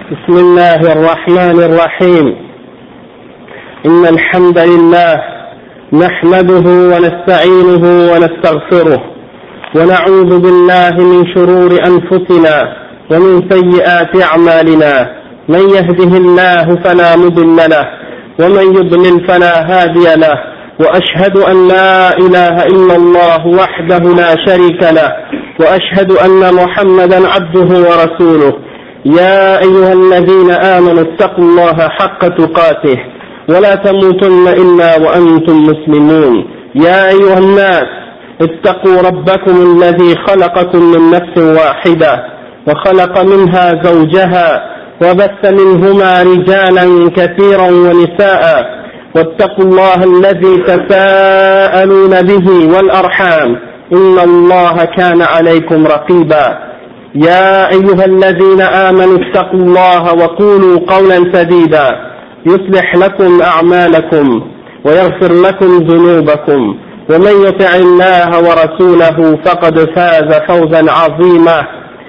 بسم الله الرحمن الرحيم. إن الحمد لله نحمده ونستعينه ونستغفره ونعوذ بالله من شرور أنفسنا ومن سيئات أعمالنا. من يهده الله فلا مضل له ومن يضلل فلا هادي له، وأشهد أن لا إله إلا الله وحده لا شريك له، وأشهد أن محمدا عبده ورسوله. يا أيها الذين آمنوا اتقوا الله حق تقاته ولا تموتن إلا وأنتم مسلمون. يا أيها الناس اتقوا ربكم الذي خلقكم من نفس واحدة وخلق منها زوجها وبث منهما رجالا كثيرا ونساء، واتقوا الله الذي تساءلون به والأرحام إن الله كان عليكم رقيبا. يا أيها الذين آمنوا اتقوا الله وقولوا قولا سديدا يصلح لكم أعمالكم ويغفر لكم ذنوبكم، ومن يطع الله ورسوله فقد فاز فوزا عظيما.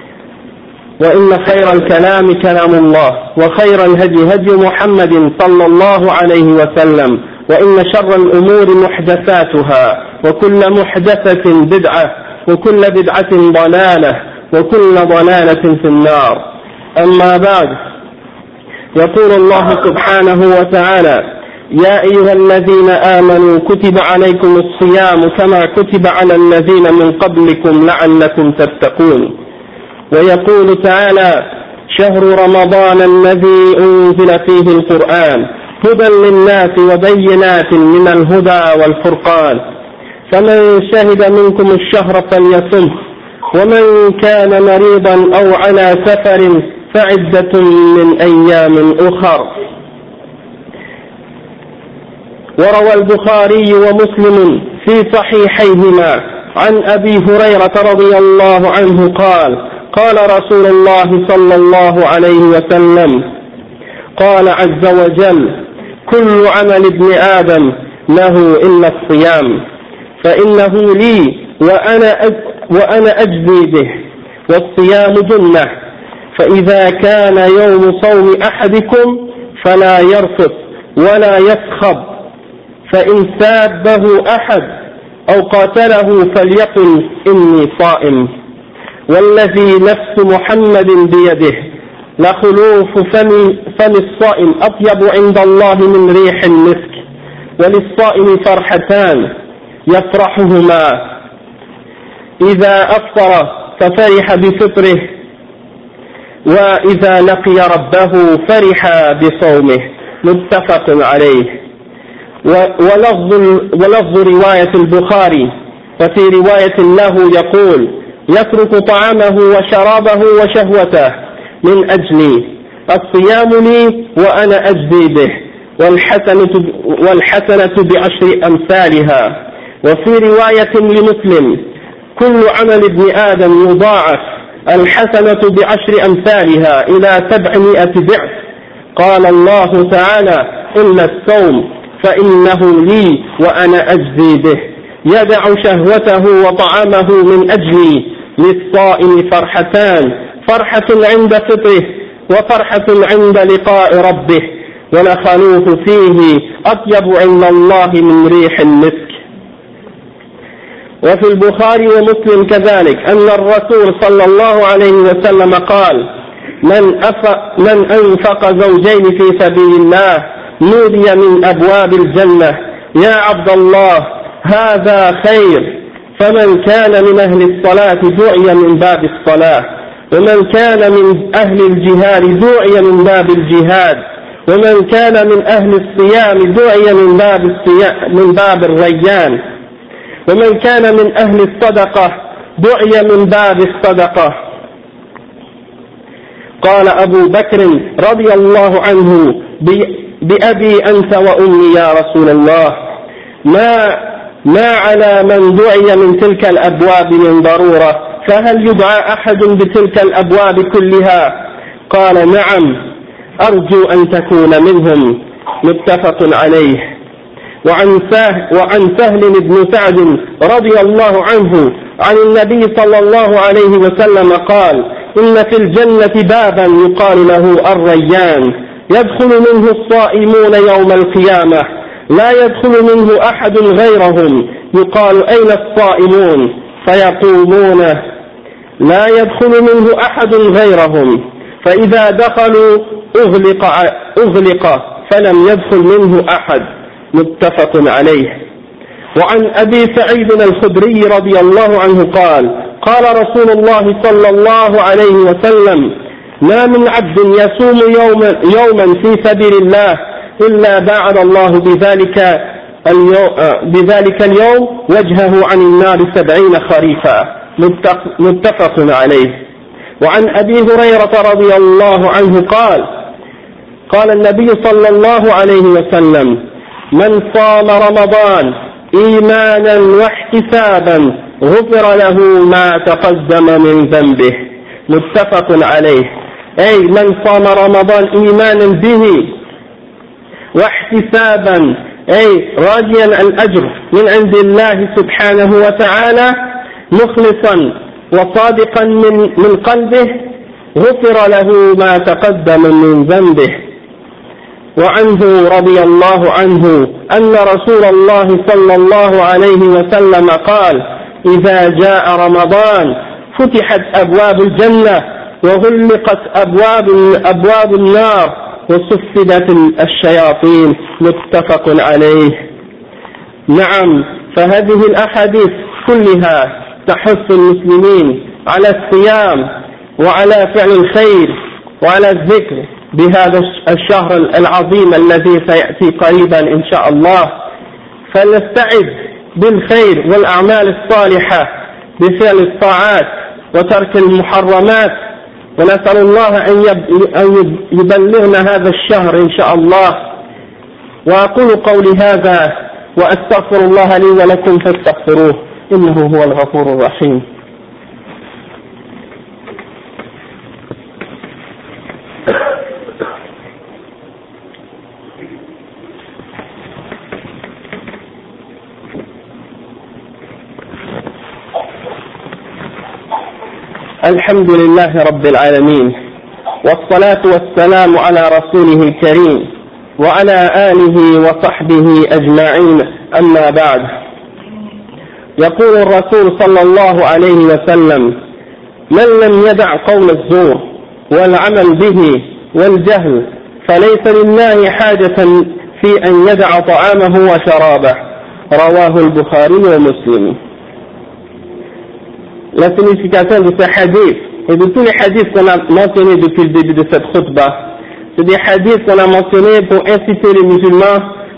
وإن خير الكلام كلام الله، وخير الهدي هدي محمد صلى الله عليه وسلم، وإن شر الأمور محدثاتها، وكل محدثة بدعة، وكل بدعة ضلالة، وكل ضلالة في النار. أما بعد، يقول الله سبحانه وتعالى: يا أيها الذين آمنوا كتب عليكم الصيام كما كتب على الذين من قبلكم لعلكم تتقون. ويقول تعالى: شهر رمضان الذي أنزل فيه القرآن هدى للناس وبينات من الهدى والفرقان، فمن شهد منكم الشهر فليصمه، ومن كان مريضا أو على سفر فعدة من أيام أخر. وروى البخاري ومسلم في صحيحيهما عن أبي هريرة رضي الله عنه قال: قال رسول الله صلى الله عليه وسلم: قال عز وجل: كل عمل ابن آدم له إلا الصيام، فإنه لي وأنا أجزي به، والصيام جنة، فإذا كان يوم صوم أحدكم فلا يرفث ولا يسخب، فإن سابه أحد أو قاتله فليقل إني صائم. والذي نفس محمد بيده لخلوف فم الصائم أطيب عند الله من ريح المسك. وللصائم فرحتان يفرحهما: إذا أفطر ففرح بفطره، وإذا لقي ربه فرح بصومه. متفق عليه. ولفظ رواية البخاري: وفي رواية له يقول: يترك طعامه وشرابه وشهوته من أجلي، الصيام لي وأنا أجزي به، والحسنة بعشر أمثالها. وفي رواية لمسلم: كل عمل ابن آدم يضاعف، الحسنة بعشر أمثالها إلى 700 ضعف. قال الله تعالى: إلا الصوم فإنه لي وأنا أجزي به، يدع شهوته وطعامه من أجلي. للصائم فرحتان: فرحة عند فطره، وفرحة عند لقاء ربه، ولخلوف فيه أطيب عند الله من ريح المسك. وفي البخاري ومسلم كذلك أن الرسول صلى الله عليه وسلم قال: من أنفق زوجين في سبيل الله نودي من أبواب الجنة: يا عبد الله هذا خير. فمن كان من أهل الصلاة دعي من باب الصلاة، ومن كان من أهل الجهاد دعي من باب الجهاد، ومن كان من أهل الصيام دعي من باب الريان، ومن كان من أهل الصدقة دعي من باب الصدقة. قال أبو بكر رضي الله عنه: بأبي أنت وأمي يا رسول الله، ما على من دعي من تلك الأبواب من ضرورة، فهل يدعى أحد بتلك الأبواب كلها؟ قال: نعم، أرجو أن تكون منهم. متفق عليه. وعن سهل بن سعد رضي الله عنه عن النبي صلى الله عليه وسلم قال: إن في الجنة بابا يقال له الريان يدخل منه الصائمون يوم القيامة لا يدخل منه أحد غيرهم يقال أين الصائمون فيقولون لا يدخل منه أحد غيرهم فإذا دخلوا أغلق فلم يدخل منه أحد متفق عليه. وعن أبي سعيد الخدري رضي الله عنه قال رسول الله صلى الله عليه وسلم ما من عبد يصوم يوما في سبيل الله إلا باعد الله بذلك اليوم وجهه عن النار 70 خريفا متفق عليه. وعن أبي هريرة رضي الله عنه قال النبي صلى الله عليه وسلم من صام رمضان إيمانا واحتسابا غفر له ما تقدم من ذنبه متفق عليه. أي من صام رمضان إيمانا به واحتسابا أي راجيا الأجر من عند الله سبحانه وتعالى مخلصا وصادقا من قلبه غفر له ما تقدم من ذنبه. وعنه رضي الله عنه أن رسول الله صلى الله عليه وسلم قال إذا جاء رمضان فتحت أبواب الجنة وغلقت أبواب النار وصفدت الشياطين متفق عليه. نعم، فهذه الأحاديث كلها تحث المسلمين على الصيام وعلى فعل الخير وعلى الذكر بهذا الشهر العظيم الذي سيأتي قريبا إن شاء الله. فلنستعد بالخير والأعمال الصالحة بفعل الطاعات وترك المحرمات، ونسأل الله أن يبلغنا هذا الشهر إن شاء الله. وأقول قولي هذا وأستغفر الله لي ولكم فاستغفروه إنه هو الغفور الرحيم. الحمد لله رب العالمين، والصلاة والسلام على رسوله الكريم وعلى آله وصحبه أجمعين، أما بعد. يقول الرسول صلى الله عليه وسلم من لم يدع قول الزور والعمل به والجهل فليس لله حاجة في أن يدع طعامه وشرابه. رواه البخاري ومسلم. La signification de ce hadith et de tous les hadiths qu'on a mentionnés depuis le début de cette khutbah, c'est des hadiths qu'on a mentionnés pour inciter les musulmans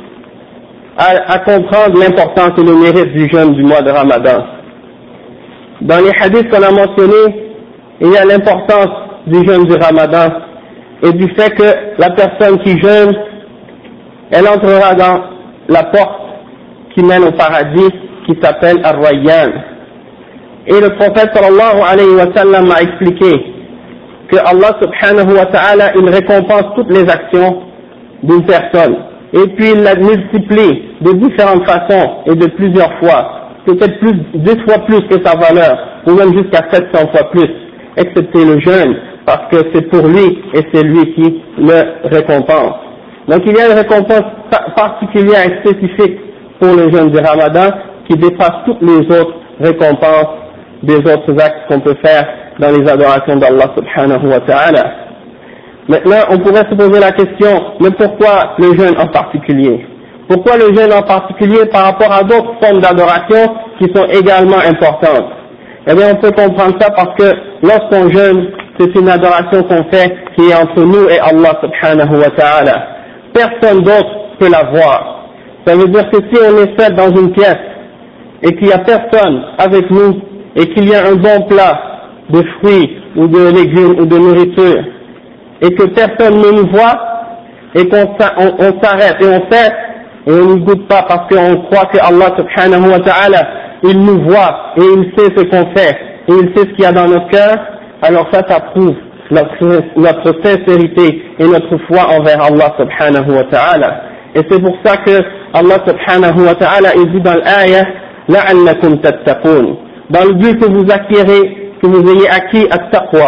à comprendre l'importance et le mérite du jeûne du mois de Ramadan. Dans les hadiths qu'on a mentionnés, il y a l'importance du jeûne du Ramadan et du fait que la personne qui jeûne, elle entrera dans la porte qui mène au paradis qui s'appelle Ar-Rayyan. Et le prophète sallallahu alayhi wa sallam a expliqué que Allah subhanahu wa ta'ala, il récompense toutes les actions d'une personne. Et puis il la multiplie de différentes façons et de plusieurs fois. Peut-être 10 fois plus que sa valeur, ou même jusqu'à 700 fois plus, excepté le jeûne, parce que c'est pour lui et c'est lui qui le récompense. Donc il y a une récompense particulière et spécifique pour le jeûne du Ramadan qui dépasse toutes les autres récompenses des autres actes qu'on peut faire dans les adorations d'Allah subhanahu wa ta'ala. Maintenant, on pourrait se poser la question, mais pourquoi le jeûne en particulier? Pourquoi le jeûne en particulier par rapport à d'autres formes d'adoration qui sont également importantes? Eh bien, on peut comprendre ça parce que lorsqu'on jeûne, c'est une adoration qu'on fait qui est entre nous et Allah subhanahu wa ta'ala. Personne d'autre peut la voir. Ça veut dire que si on est seul dans une pièce et qu'il n'y a personne avec nous, et qu'il y a un bon plat de fruits ou de légumes ou de nourriture et que personne ne nous voit et qu'on s'arrête et on fait et on ne goûte pas parce qu'on croit que Allah subhanahu wa ta'ala il nous voit et il sait ce qu'on fait et il sait ce qu'il y a dans notre cœur, alors ça prouve notre sincérité et notre foi envers Allah subhanahu wa ta'ala. Et c'est pour ça que Allah subhanahu wa ta'ala il dit dans l'ayah la'allakum tattaqun, dans le but que vous acquérez, que vous ayez acquis at-taqwa,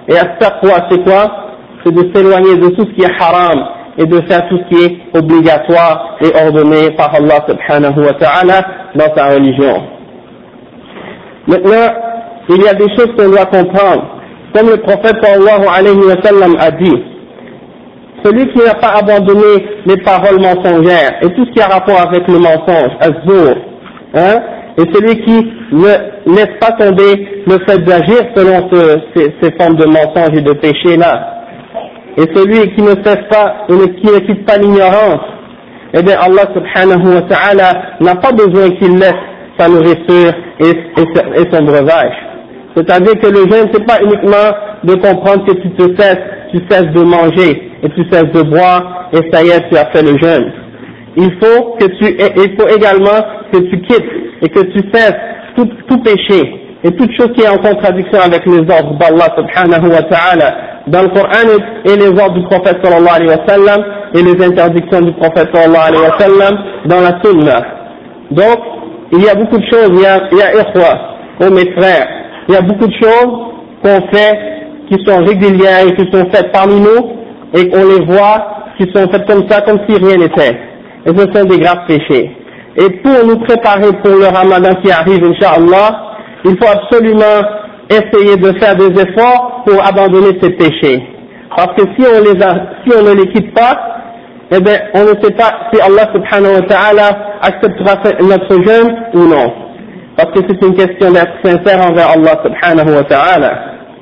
Et at-taqwa, c'est quoi? C'est de s'éloigner de tout ce qui est haram et de faire tout ce qui est obligatoire et ordonné par Allah subhanahu wa ta'ala dans sa religion. Maintenant, il y a des choses qu'on doit comprendre. Comme le prophète sallallahu alayhi wa sallam a dit, celui qui n'a pas abandonné les paroles mensongères et tout ce qui a rapport avec le mensonge, az-zur, et celui qui ne laisse pas tomber le fait d'agir selon ces formes de mensonges et de péchés là, et celui qui ne cesse pas et qui ne quitte pas l'ignorance, eh bien Allah subhanahu wa ta'ala n'a pas besoin qu'il laisse sa nourriture et son breuvage. C'est-à-dire que le jeûne, c'est pas uniquement de comprendre que tu cesses de manger et tu cesses de boire et ça y est, tu as fait le jeûne. Il faut également que tu quittes et que tu cesses tout péché et toute chose qui est en contradiction avec les ordres d'Allah subhanahu wa ta'ala dans le Coran et les ordres du prophète sallallahu alayhi wa sallam et les interdictions du prophète sallallahu alayhi wa sallam dans la sunna. Donc, il y a beaucoup de choses, il y a ikhwa, mes frères, il y a beaucoup de choses qu'on fait qui sont régulières et qui sont faites parmi nous et qu'on les voit qui sont faites comme ça, comme si rien n'était. Et ce sont des graves péchés. Et pour nous préparer pour le Ramadan qui arrive, Inch'Allah, il faut absolument essayer de faire des efforts pour abandonner ces péchés. Parce que si on ne les quitte pas, eh bien, on ne sait pas si Allah subhanahu wa ta'ala acceptera notre jeûne ou non. Parce que c'est une question d'être sincère envers Allah subhanahu wa ta'ala.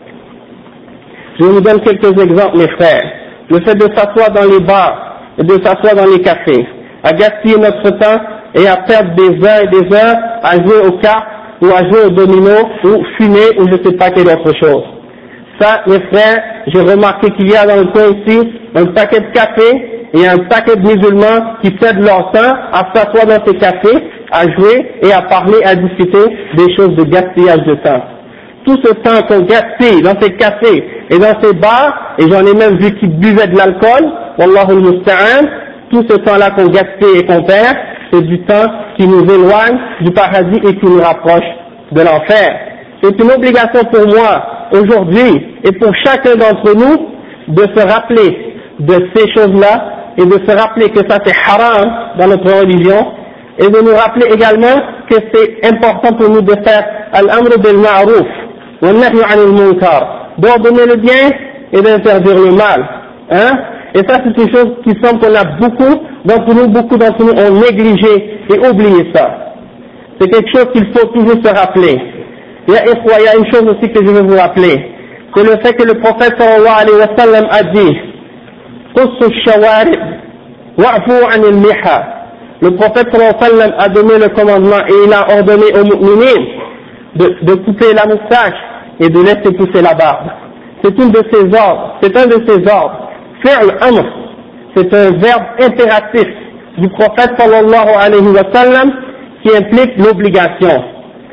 Je vous donne quelques exemples, mes frères. Le fait de s'asseoir dans les bars et de s'asseoir dans les cafés, à gaspiller notre temps et à perdre des heures et des heures à jouer aux cartes ou à jouer au domino ou fumer ou je ne sais pas quelle autre chose. Ça, mes frères, j'ai remarqué qu'il y a dans le coin ici un paquet de cafés et un paquet de musulmans qui cèdent leur temps à s'asseoir dans ces cafés, à jouer et à parler, à discuter des choses de gaspillage de temps. Tout ce temps qu'on gaspille dans ces cafés et dans ces bars, et j'en ai même vu qui buvaient de l'alcool, wallahu al-musta'an, tout ce temps-là qu'on gaspille et qu'on perd, c'est du temps qui nous éloigne du paradis et qui nous rapproche de l'enfer. C'est une obligation pour moi, aujourd'hui, et pour chacun d'entre nous, de se rappeler de ces choses-là, et de se rappeler que ça c'est haram dans notre religion, et de nous rappeler également que c'est important pour nous de faire al-amr bil ma'ruf, wa nahy 'anil munkar, d'ordonner le bien et d'interdire le mal. Et ça c'est une chose qui semble qu'on a beaucoup d'entre nous ont négligé et oublié ça. C'est quelque chose qu'il faut toujours se rappeler. Il y a une chose aussi que je veux vous rappeler, c'est le fait que le prophète sallallahu alayhi wa sallam a dit qussu ash-shawarib wa'fu 'anil liha. Le prophète sallallahu alayhi wa sallam a donné le commandement et il a ordonné aux mu'minines de couper la moustache et de laisser pousser la barbe. C'est un de ses ordres. Fi'l amr, c'est un verbe impératif du prophète sallallahu alayhi wa sallam qui implique l'obligation.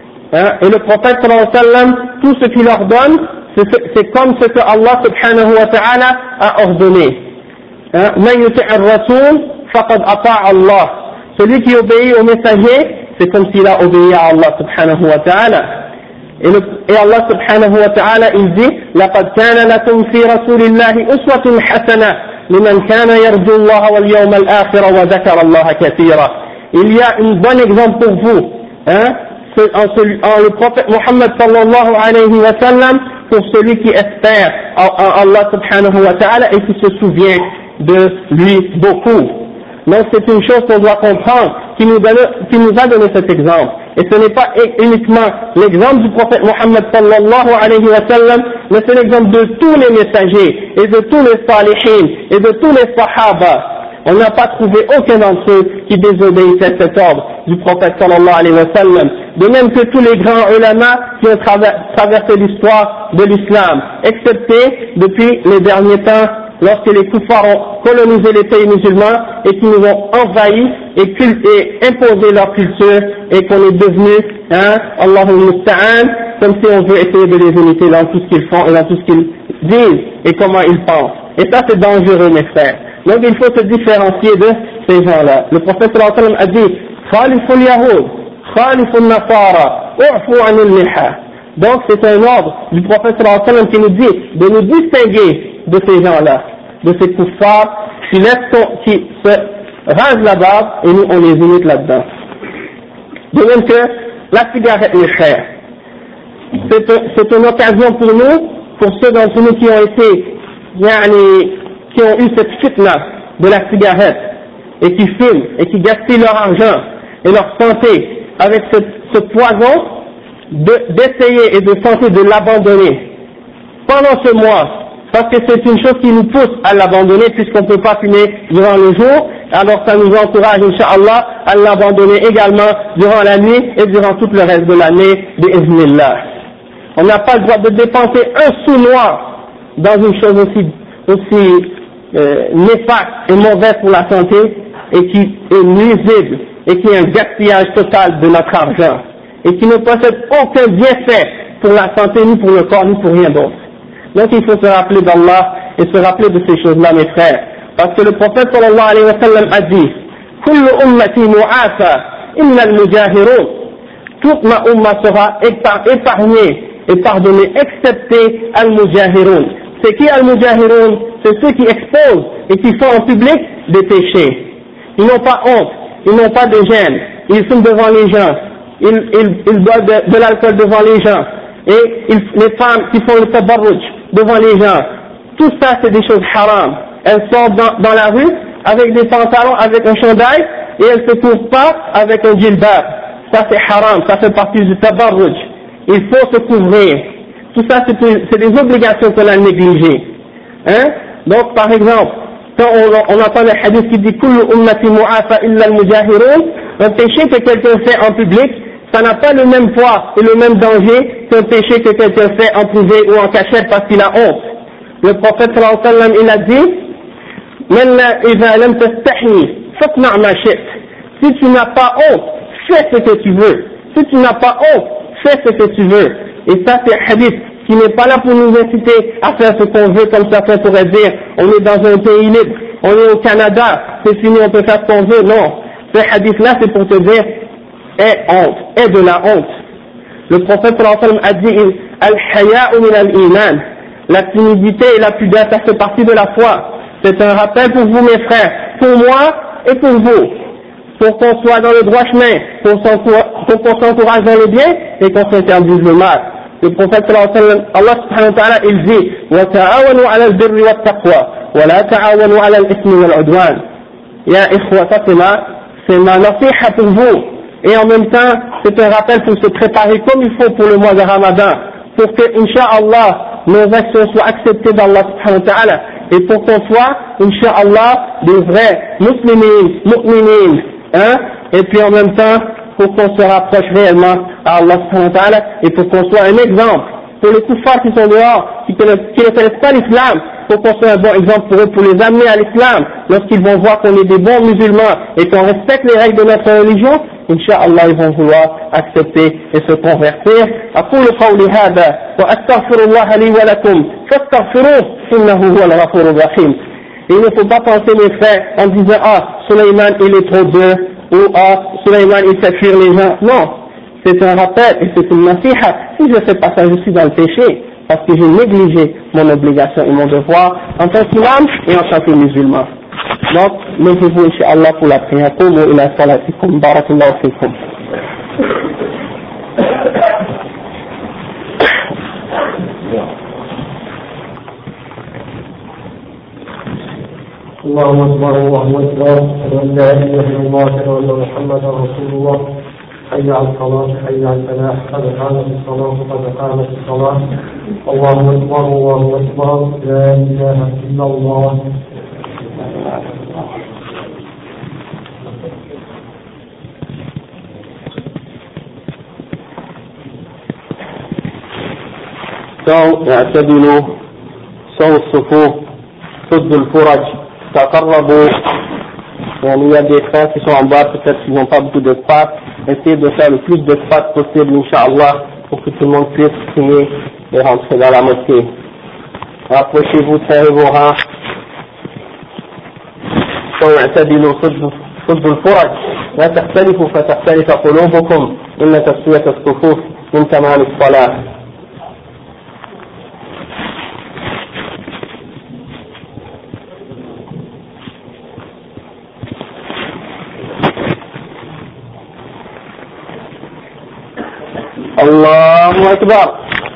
Et le prophète sallallahu alayhi wa sallam, tout ce qu'il ordonne, c'est comme ce que Allah subhanahu wa ta'ala a ordonné. Man yuti' ar-rasul faqad ata'a Allah. Celui qui obéit au messager, c'est comme s'il a obéi à Allah subhanahu wa ta'ala. Et Allah subhanahu wa ta'ala, il dit لَقَدْ كَانَ لَكُمْ فِي رَسُولِ اللَّهِ أُسْوَةٌ حَسَنَةٌ لِمَنْ كَانَ يَرْجُو اللَّهَ وَالْيَوْمَ الْآخِرَ وَذَكَرَ اللَّهَ كَثِيرًا. Il y a un bon exemple pour vous, en le prophète Muhammad sallallahu alayhi wa sallam, pour celui qui espère en Allah subhanahu wa ta'ala et qui se souvient de lui beaucoup. Donc c'est une chose qu'on doit comprendre, qui nous a donné cet exemple. Et ce n'est pas uniquement l'exemple du prophète Muhammad sallallahu alayhi wa sallam, mais c'est l'exemple de tous les messagers, et de tous les salihin, et de tous les sahaba. On n'a pas trouvé aucun d'entre eux qui désobéissait à cet ordre du prophète sallallahu alayhi wa sallam. De même que tous les grands ulama qui ont traversé l'histoire de l'islam, excepté depuis les derniers temps, lorsque les kuffars ont colonisé les pays musulmans et qui nous ont envahis et imposé leur culture et qu'on est devenu, Allahul Musta'an, comme si on veut essayer de les imiter dans tout ce qu'ils font et dans tout ce qu'ils disent et comment ils pensent. Et ça c'est dangereux, mes frères. Donc il faut se différencier de ces gens-là. Le prophète sallallahu alayhi wa sallam a dit Khaliful Yahoud, Khaliful Nasara, U'fu 'anil liha. Donc c'est un ordre du prophète sallallahu alayhi wa sallam qui nous dit de nous distinguer de ces gens-là, de ces kuffars qui se rasent la barbe et nous on les imite là-dedans. De même que la cigarette, mes frères, c'est une occasion pour nous, pour ceux d'entre nous qui ont été, qui ont eu cette fitna de la cigarette et qui fument et qui gaspillent leur argent et leur santé avec ce poison, d'essayer et de tenter de l'abandonner pendant ce mois, parce que c'est une chose qui nous pousse à l'abandonner puisqu'on ne peut pas fumer durant le jour, alors ça nous encourage, Inch'Allah, à l'abandonner également durant la nuit et durant tout le reste de l'année, bi'iznillah. On n'a pas le droit de dépenser un sou noir dans une chose aussi néfaste et mauvaise pour la santé et qui est nuisible et qui est un gaspillage total de notre argent et qui ne possède aucun bienfait pour la santé, ni pour le corps, ni pour rien d'autre. Donc il faut se rappeler d'Allah et se rappeler de ces choses-là, mes frères. Parce que le prophète sallallahu alayhi wa sallam a dit « Kullu ummati mu'afa illa al-mujahirun » toute ma umma sera épargnée et pardonnée, excepté al-mujahirun. C'est qui al-mujahirun? C'est ceux qui exposent et qui font en public des péchés. Ils n'ont pas honte, ils n'ont pas de gêne, ils fument devant les gens, ils boivent de l'alcool devant les gens, et les femmes qui font le tabarruj devant les gens. Tout ça c'est des choses haram. Elles sortent dans la rue avec des pantalons, avec un chandail, et elles ne se couvrent pas avec un djilbab. Ça c'est haram, ça fait partie du tabarruj. Il faut se couvrir. Tout ça c'est des obligations qu'on a négligées. Hein? Donc par exemple, quand on entend le hadith qui dit « Kullu ummati mu'afa illa al-mujahirun », un péché que quelqu'un fait en public, ça n'a pas le même poids et le même danger qu'un péché que quelqu'un fait en privé ou en cachette parce qu'il a honte. Le prophète sallallahu alayhi wa sallam, il a dit « Idha lam tastahi, fasna' ma shi't » si tu n'as pas honte, fais ce que tu veux. Si tu n'as pas honte, fais ce que tu veux. Et ça c'est un hadith qui n'est pas là pour nous inciter à faire ce qu'on veut, comme certains pourraient dire, on est dans un pays libre, on est au Canada, c'est fini, on peut faire ce qu'on veut. Non, ce hadith-là c'est pour te dire, aie honte, aie de la honte. Le prophète sallallahu alayhi wa sallam a dit, al-haya'u min al-iman, la timidité et la pudeur, ça fait partie de la foi. C'est un rappel pour vous mes frères, pour moi et pour vous, pour qu'on soit dans le droit chemin, pour qu'on s'encourage dans le bien et qu'on s'interdise le mal. Le prophète sallallahu alayhi wa sallam, Allah subhanahu wa ta'ala, il dit wa ta'awanu 'ala al-birri wa at-taqwa wa la ta'awanu 'ala al-ithmi wal-'udwan. Ya ikhwa, ça c'est ma nasiha pour vous. Et en même temps, c'est un rappel pour se préparer comme il faut pour le mois de Ramadan, pour que, Inch'Allah, nos actions soient acceptées d'Allah subhanahu wa ta'ala, et pour qu'on soit, Inch'Allah, des vrais musulmans, mu'minines, hein, et puis en même temps, pour qu'on se rapproche réellement à Allah subhanahu wa ta'ala, et pour qu'on soit un exemple pour les kuffars qui sont dehors, qui ne connaissent pas l'islam, pour qu'on soit un bon exemple pour eux, pour les amener à l'islam, lorsqu'ils vont voir qu'on est des bons musulmans et qu'on respecte les règles de notre religion, Inch'Allah, ils vont vouloir accepter et se convertir. أقول قولي هذا وأستغفر الله لي ولكم فاستغفروه إنه هو الغفور الرحيم. Il ne faut pas penser, mes frères, en disant ah, Sulayman il est trop dur, ou ah, Sulayman il fait fuir les gens. Non, c'est un rappel et c'est une nasiha. Si je fais pas ça, je suis dans le péché, parce que j'ai négligé mon obligation et mon devoir en tant qu'imam et en tant que musulman. Donc, levez-vous, Inch'Allah, pour la prière. Qumu ila salatikum, barakallahu fikum. الله أكبر الله أكبر أشهد أن لا إله إلا الله أشهد أن محمدا رسول الله حي على الصلاة حي على الفلاح قد قامت الصلاة قد قامت الصلاة الله أكبر الله أكبر لا إله إلا الله. اعتدلوا سووا الصفوف سدوا الفرج تقربوا. Il y a des frères qui sont en bas, peut-être qu'ils n'ont pas beaucoup d'espace. Essayez de faire le plus d'espace possible, Inch'Allah, pour que tout le monde puisse prier et rentrer dans la mosquée. Rapprochez-vous, serrez vos rangs. اعتدلوا سدوا الفرج لا تختلفوا فتختلف قلوبكم إن تسوية الصفوف من تمام الصلاة. الله أكبر.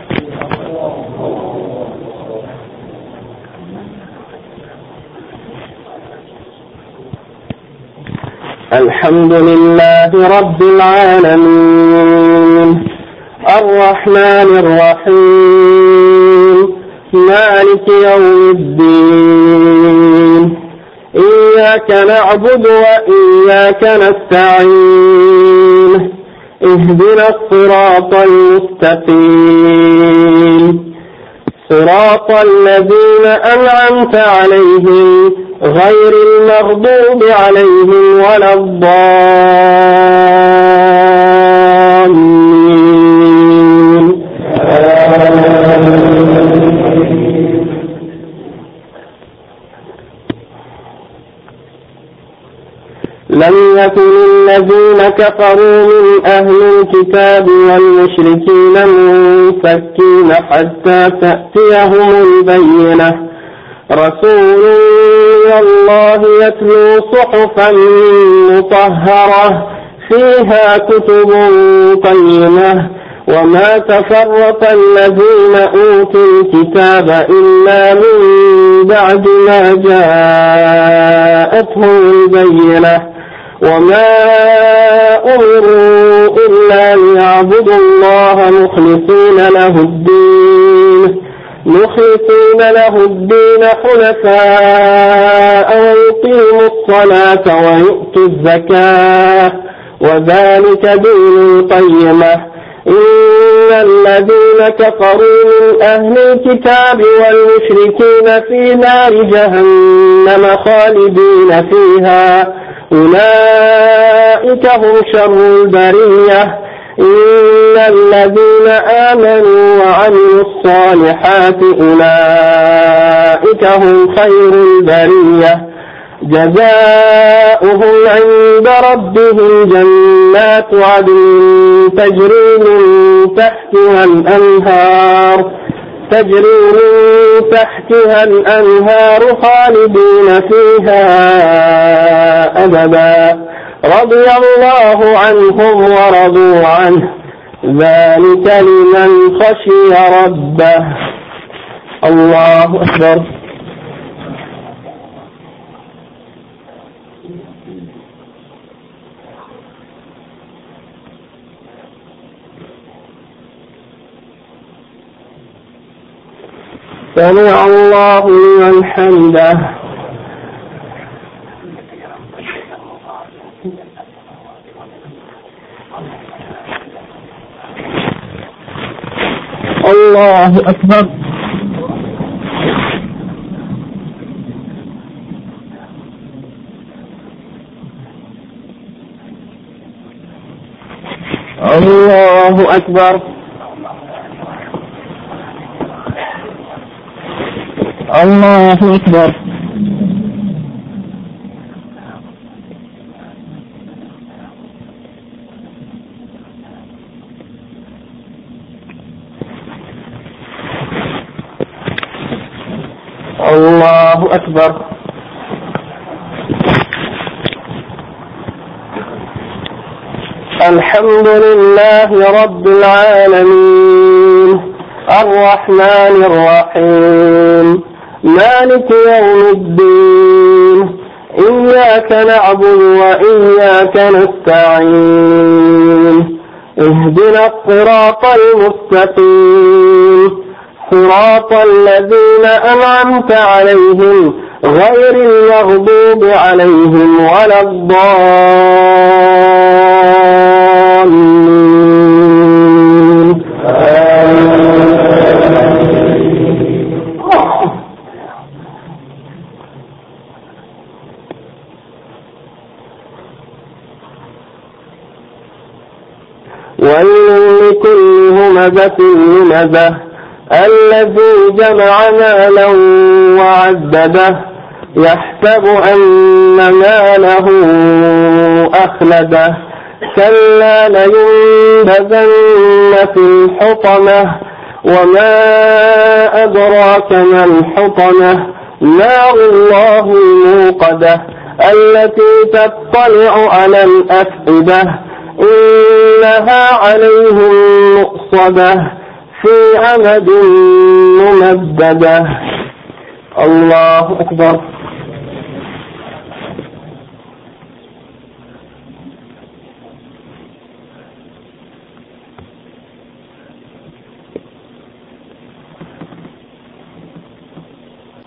الحمد لله رب العالمين الرحمن الرحيم مالك يوم الدين إياك نعبد وإياك نستعين اهدنا الصراط المستقيم صراط الذين أنعمت عليهم غير المغضوب عليهم ولا الضالين. لم يكن الذين كفروا من أهل الكتاب والمشركين منفكين حتى تأتيهم البينة رسول من الله يتلو صحفا مطهرة فيها كتب قيمة وما تفرق الذين أوتوا الكتاب إلا من بعد ما جاءتهم البينة وما أمروا إلا ليعبدوا الله مخلصين له الدين حنفاء ويقيموا الصلاة ويؤتوا الزكاة وذلك دين القيمة. إن الذين كفروا من أهل الكتاب والمشركين في نار جهنم خالدين فيها أولئك هم شر البرية. إن الذين آمنوا وعملوا الصالحات أولئك هم خير البرية جزاؤهم عند ربهم جنات عدن تجري من تحتها الأنهار خالدين فيها أبدا رضي الله عنهم ورضوا عنه ذلك لمن خشي ربه. الله أكبر. سمع الله لمن حمده. الله أكبر. الله أكبر. الله أكبر. الله أكبر. الحمد لله رب العالمين الرحمن الرحيم مالك يوم الدين إياك نعبد وإياك نستعين اهدنا الصراط المستقيم صراط الذين أنعمت عليهم غير المغضوب عليهم ولا الضالين. ويل لكل همزة لمزة الذي جمع مالا وعدده يحسب أن ماله أخلده كلا لينبذن في الحطمة وما أدراك ما الحطمة نار الله الموقدة التي تطلع على الأفئدة إنها فإنها عليهم مؤصدة في عمد ممددة. الله أكبر.